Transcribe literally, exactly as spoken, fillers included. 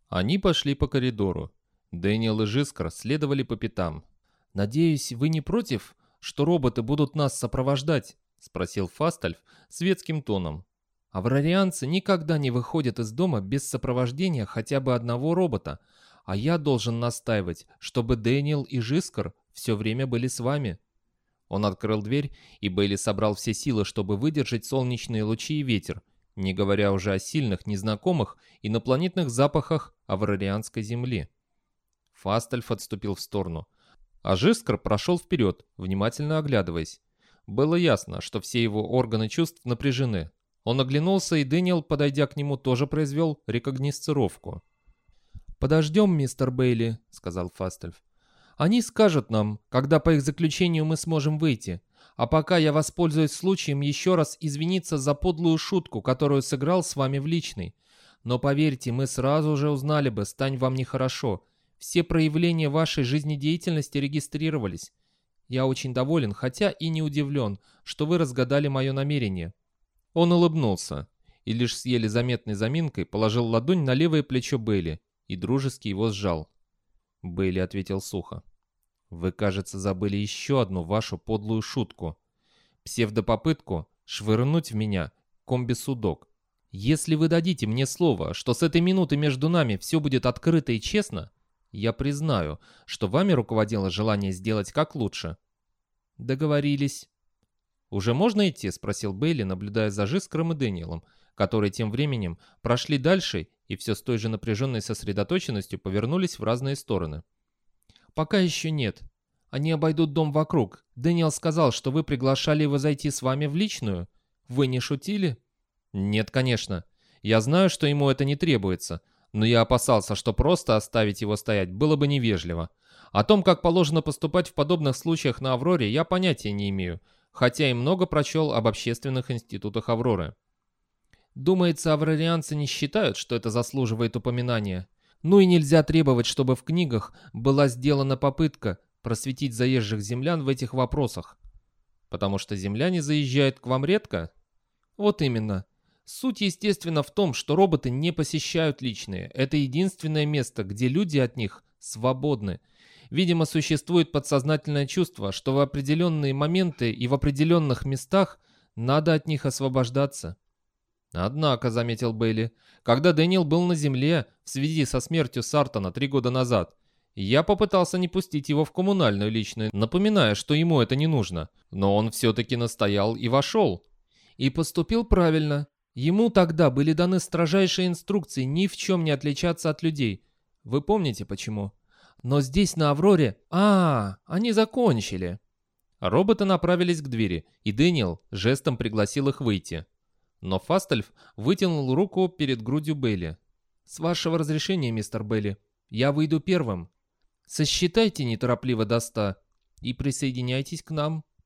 Они пошли по коридору. Дэниел и Жискар следовали по пятам. «Надеюсь, вы не против, что роботы будут нас сопровождать?» — спросил Фастальф светским тоном. «Аврарианцы никогда не выходят из дома без сопровождения хотя бы одного робота, а я должен настаивать, чтобы Дэниел и Жискар все время были с вами». Он открыл дверь, и Бейли собрал все силы, чтобы выдержать солнечные лучи и ветер, не говоря уже о сильных, незнакомых инопланетных запахах аврарианской земли. Фастальф отступил в сторону, а Жискар прошел вперед, внимательно оглядываясь. Было ясно, что все его органы чувств напряжены. Он оглянулся, и Дэниел, подойдя к нему, тоже произвел рекогносцировку. «Подождем, мистер Бейли», — сказал Фастальф. «Они скажут нам, когда по их заключению мы сможем выйти. А пока я воспользуюсь случаем еще раз извиниться за подлую шутку, которую сыграл с вами в личной. Но поверьте, мы сразу же узнали бы, стань вам нехорошо. Все проявления вашей жизнедеятельности регистрировались. Я очень доволен, хотя и не удивлен, что вы разгадали мое намерение». Он улыбнулся и лишь с еле заметной заминкой положил ладонь на левое плечо Бейли и дружески его сжал. Бейли ответил сухо. «Вы, кажется, забыли еще одну вашу подлую шутку. Псевдопопытку швырнуть в меня комби-судок. Если вы дадите мне слово, что с этой минуты между нами все будет открыто и честно, я признаю, что вами руководило желание сделать как лучше». «Договорились». «Уже можно идти?» — спросил Бейли, наблюдая за Жискаром и Дэниелом, которые тем временем прошли дальше и все с той же напряженной сосредоточенностью повернулись в разные стороны. «Пока еще нет. Они обойдут дом вокруг. Дэниел сказал, что вы приглашали его зайти с вами в личную. Вы не шутили?» «Нет, конечно. Я знаю, что ему это не требуется, но я опасался, что просто оставить его стоять было бы невежливо. О том, как положено поступать в подобных случаях на Авроре, я понятия не имею, хотя и много прочел об общественных институтах Авроры». «Думается, аврарианцы не считают, что это заслуживает упоминания. Ну и нельзя требовать, чтобы в книгах была сделана попытка просветить заезжих землян в этих вопросах». «Потому что земляне заезжают к вам редко?» «Вот именно. Суть, естественно, в том, что роботы не посещают личные. Это единственное место, где люди от них свободны. Видимо, существует подсознательное чувство, что в определенные моменты и в определенных местах надо от них освобождаться». «Однако», — заметил Бейли, — «когда Дэниел был на Земле в связи со смертью Сартона три года назад, я попытался не пустить его в коммунальную личную, напоминая, что ему это не нужно, но он все-таки настоял и вошел». «И поступил правильно. Ему тогда были даны строжайшие инструкции ни в чем не отличаться от людей. Вы помните почему? Но здесь, на Авроре... А, они закончили». Роботы направились к двери, и Дэниел жестом пригласил их выйти. Но Фастальф вытянул руку перед грудью Бейли. «С вашего разрешения, мистер Бейли, я выйду первым. Сосчитайте неторопливо до ста и присоединяйтесь к нам».